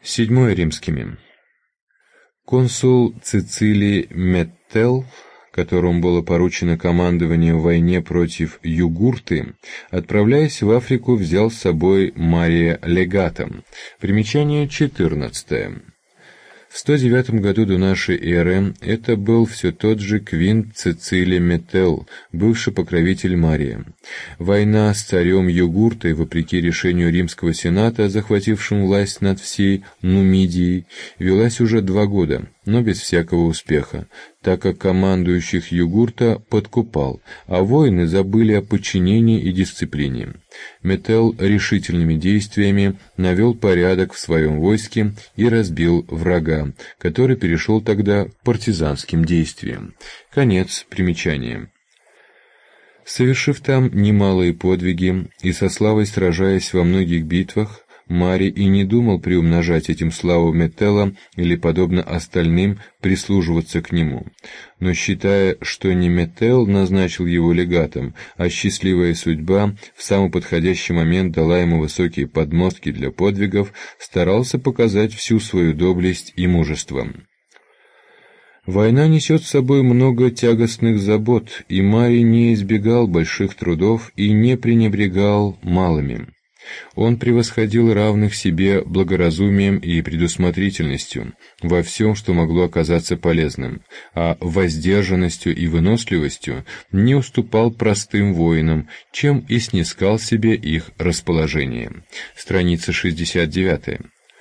Седьмое римскими. Консул Цицилий Меттел, которому было поручено командование в войне против Югурты, отправляясь в Африку, взял с собой Мария легатом. Примечание 14. В 109 году до нашей эры это был все тот же Квинт Цицилий Меттел, бывший покровитель Мария. Война с царем Югуртой, вопреки решению Римского сената, захватившим власть над всей Нумидией, велась уже 2 года, но без всякого успеха, так как командующих Югурта подкупал, а воины забыли о подчинении и дисциплине. Меттел решительными действиями навел порядок в своем войске и разбил врага, который перешел тогда к партизанским действиям. Конец примечания. Совершив там немалые подвиги и со славой сражаясь во многих битвах, Марий и не думал приумножать этим славу Меттела или, подобно остальным, прислуживаться к нему. Но считая, что не Меттел назначил его легатом, а счастливая судьба в самый подходящий момент дала ему высокие подмостки для подвигов, старался показать всю свою доблесть и мужество. Война несет с собой много тягостных забот, и Марий не избегал больших трудов и не пренебрегал малыми. Он превосходил равных себе благоразумием и предусмотрительностью во всем, что могло оказаться полезным, а воздержанностью и выносливостью не уступал простым воинам, чем и снискал себе их расположение. Страница 69.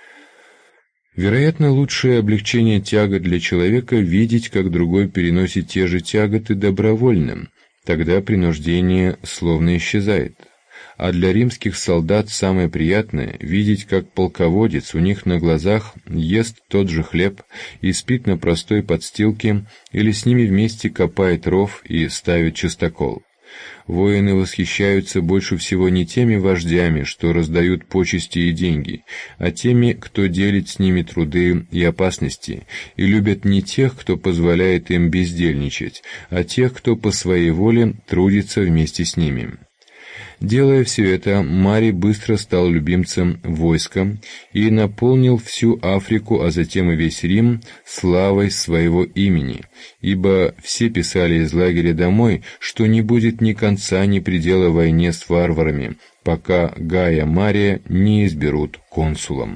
Вероятно, лучшее облегчение тягот для человека — видеть, как другой переносит те же тяготы добровольно, тогда принуждение словно исчезает. А для римских солдат самое приятное — видеть, как полководец у них на глазах ест тот же хлеб и спит на простой подстилке, или с ними вместе копает ров и ставит частокол. Воины восхищаются больше всего не теми вождями, что раздают почести и деньги, а теми, кто делит с ними труды и опасности, и любят не тех, кто позволяет им бездельничать, а тех, кто по своей воле трудится вместе с ними. Делая все это, Марий быстро стал любимцем войска и наполнил всю Африку, а затем и весь Рим, славой своего имени, ибо все писали из лагеря домой, что не будет ни конца, ни предела войне с варварами, пока Гая Мария не изберут консулом.